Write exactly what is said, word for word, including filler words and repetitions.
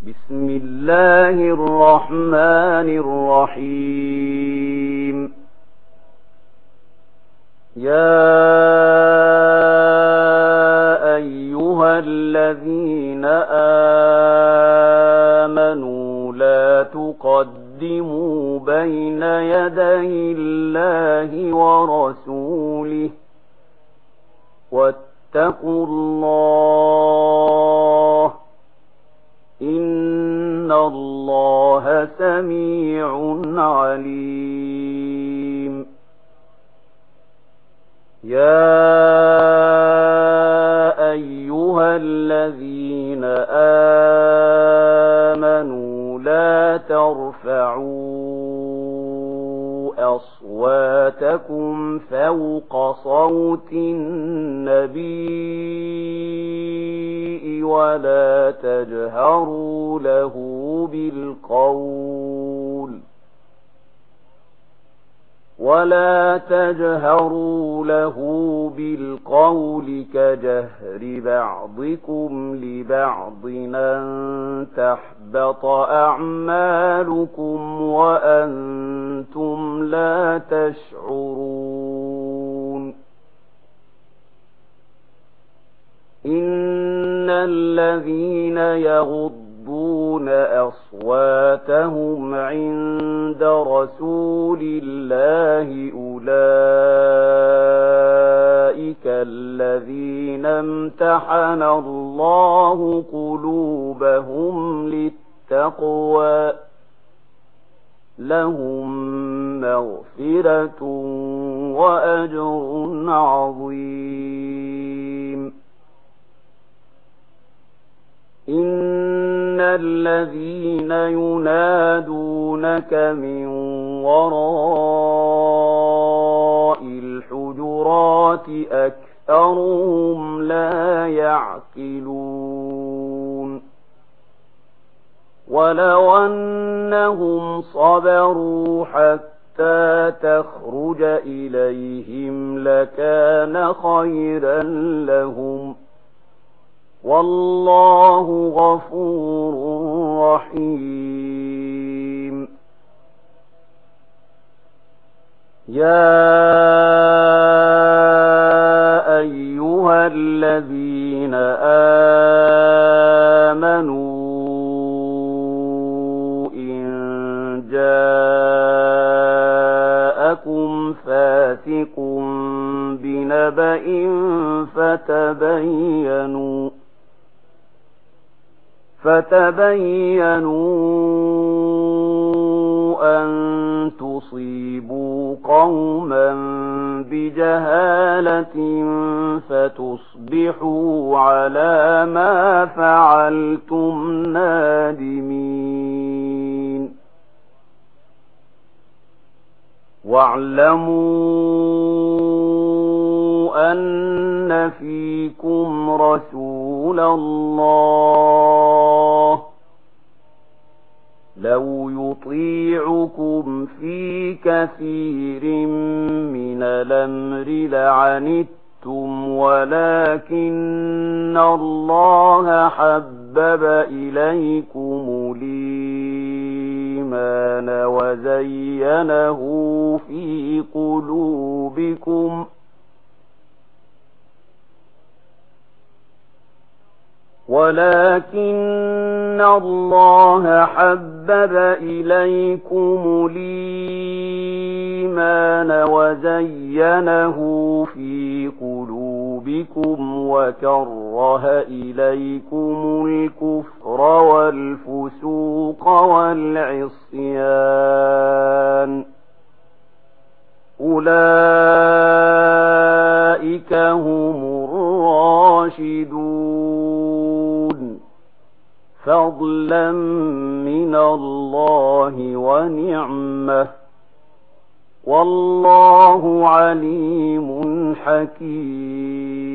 بسم الله الرحمن الرحيم. يا أيها الذين آمنوا لا تقدموا بين يدي الله ورسوله واتقوا الله إن الله سميع عليم. يا أيها الذين آمنوا لا ترفعوا أصواتكم فوق صوت النبي ولا تجهروا له بالقول ولا تجهروا له بالقول كجهر بعضكم لبعض أن تحبط أعمالكم وأنتم لا تشعرون. إن الذين يغضون أصواتهم عند رسول الله أولئك الذين امتحن الله قلوبهم للتقوى لهم مغفرة وأجر عظيم. إن الذين ينادونك من وراء الحجرات أكثرهم لا يعقلون. ولو أنهم صبروا حتى تخرج إليهم لكان خيرا لهم والله غفور رحيم. يا أيها الذين آمنوا إن جاءكم فاسق بنبأ فتبينوا فتبينوا أن تصيبوا قوما بجهالة فتصبحوا على ما فعلتم نادمين. واعلموا أن فيكم رسول الله لو يطيعكم في كثير من الأمر لعنتم ولكن الله حبب إليكم الإيمان وزينه في قلوبكم ولكن الله حبب إليكم الإيمان وزينه في قلوبكم وكره إليكم الكفر والفسوق والعصيان أولئك هم الراشدون فضلا من الله ونعمة والله عليم حكيم.